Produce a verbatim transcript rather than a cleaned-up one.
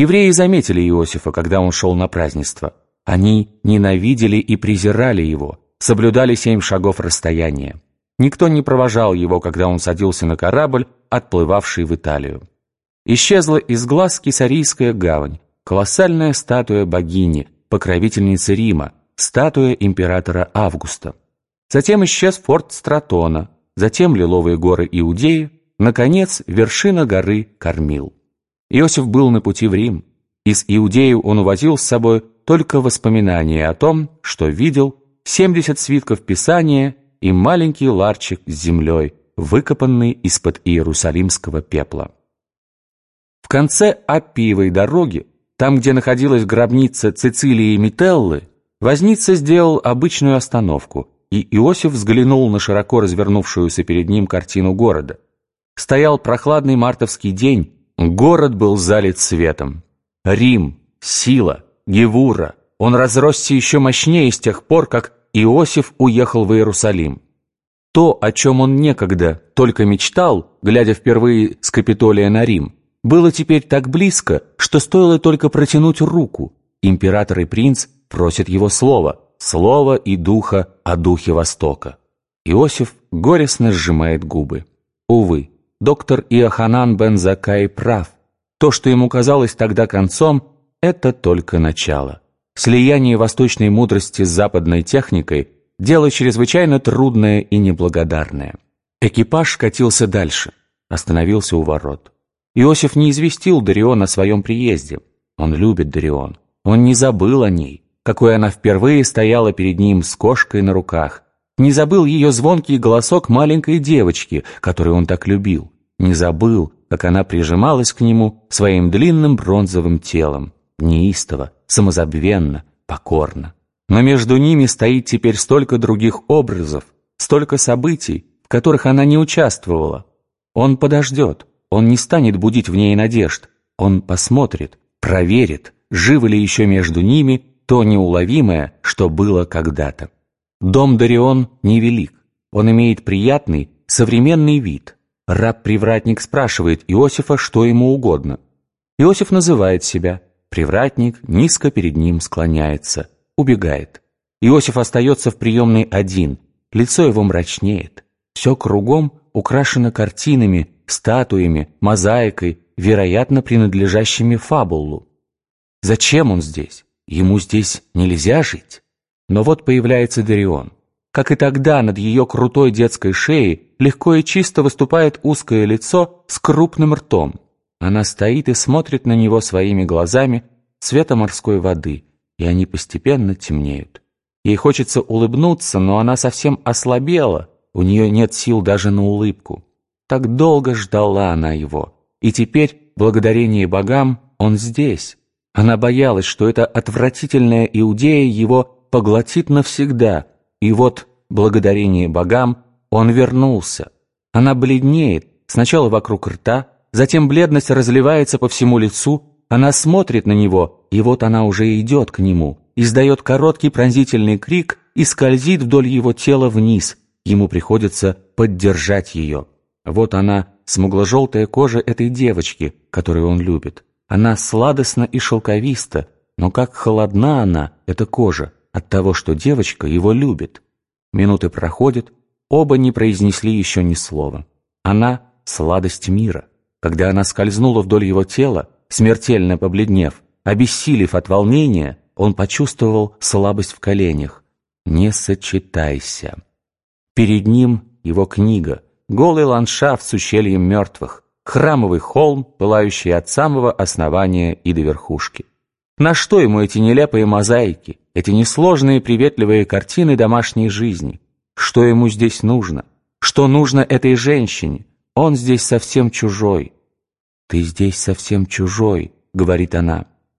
Евреи заметили Иосифа, когда он шел на празднество. Они ненавидели и презирали его, соблюдали семь шагов расстояния. Никто не провожал его, когда он садился на корабль, отплывавший в Италию. Исчезла из глаз Кесарийская гавань, колоссальная статуя богини, покровительницы Рима, статуя императора Августа. Затем исчез форт Стратона, затем лиловые горы Иудеи, наконец, вершина горы Кормил. Иосиф был на пути в Рим. Из Иудеи он увозил с собой только воспоминания о том, что видел, семьдесят свитков Писания и маленький ларчик с землей, выкопанный из-под иерусалимского пепла. В конце Аппиевой дороги, там, где находилась гробница Цицилии Метеллы, возница сделал обычную остановку, и Иосиф взглянул на широко развернувшуюся перед ним картину города. Стоял прохладный мартовский день, город был залит светом. Рим, сила, Гевура, он разросся еще мощнее с тех пор, как Иосиф уехал в Иерусалим. То, о чем он некогда только мечтал, глядя впервые с Капитолия на Рим, было теперь так близко, что стоило только протянуть руку. Император и принц просят его слова, слова и духа о духе Востока. Иосиф горестно сжимает губы. Увы, доктор Иоханан бен Заккай прав. То, что ему казалось тогда концом, это только начало. Слияние восточной мудрости с западной техникой – дело чрезвычайно трудное и неблагодарное. Экипаж катился дальше, остановился у ворот. Иосиф не известил Дарион о своем приезде. Он любит Дарион. Он не забыл о ней, какой она впервые стояла перед ним с кошкой на руках. Не забыл ее звонкий голосок маленькой девочки, которую он так любил. Не забыл, как она прижималась к нему своим длинным бронзовым телом. Неистово, самозабвенно, покорно. Но между ними стоит теперь столько других образов, столько событий, в которых она не участвовала. Он подождет. Он не станет будить в ней надежд. Он посмотрит, проверит, живо ли еще между ними то неуловимое, что было когда-то. Дом Дарион невелик. Он имеет приятный, современный вид. Раб-привратник спрашивает Иосифа, что ему угодно. Иосиф называет себя. Привратник низко перед ним склоняется, убегает. Иосиф остается в приемной один. Лицо его мрачнеет. Все кругом украшено картинами, статуями, мозаикой, вероятно, принадлежащими Фабулу. Зачем он здесь? Ему здесь нельзя жить. Но вот появляется Дарион. Как и тогда, над ее крутой детской шеей легко и чисто выступает узкое лицо с крупным ртом. Она стоит и смотрит на него своими глазами цвета морской воды, и они постепенно темнеют. Ей хочется улыбнуться, но она совсем ослабела, у нее нет сил даже на улыбку. Так долго ждала она его, и теперь, благодарение богам, он здесь. Она боялась, что эта отвратительная Иудея его поглотит навсегда, и вот, благодарение богам, он вернулся. Она бледнеет, сначала вокруг рта, затем бледность разливается по всему лицу, она смотрит на него, и вот она уже идет к нему, издает короткий пронзительный крик и скользит вдоль его тела вниз. Ему приходится поддержать ее. Вот она, смугло-желтая кожа этой девочки, которую он любит. Она сладостна и шелковиста, но как холодна она, эта кожа, от того, что девочка его любит. Минуты проходят, оба не произнесли еще ни слова. Она — сладость мира. Когда она скользнула вдоль его тела, смертельно побледнев, обессилев от волнения, он почувствовал слабость в коленях. «Не сочетайся». Перед ним его книга, голый ландшафт с ущельем мертвых, храмовый холм, пылающий от самого основания и до верхушки. На что ему эти нелепые мозаики, эти несложные приветливые картины домашней жизни? Что ему здесь нужно? Что нужно этой женщине? Он здесь совсем чужой. «Ты здесь совсем чужой», — говорит она.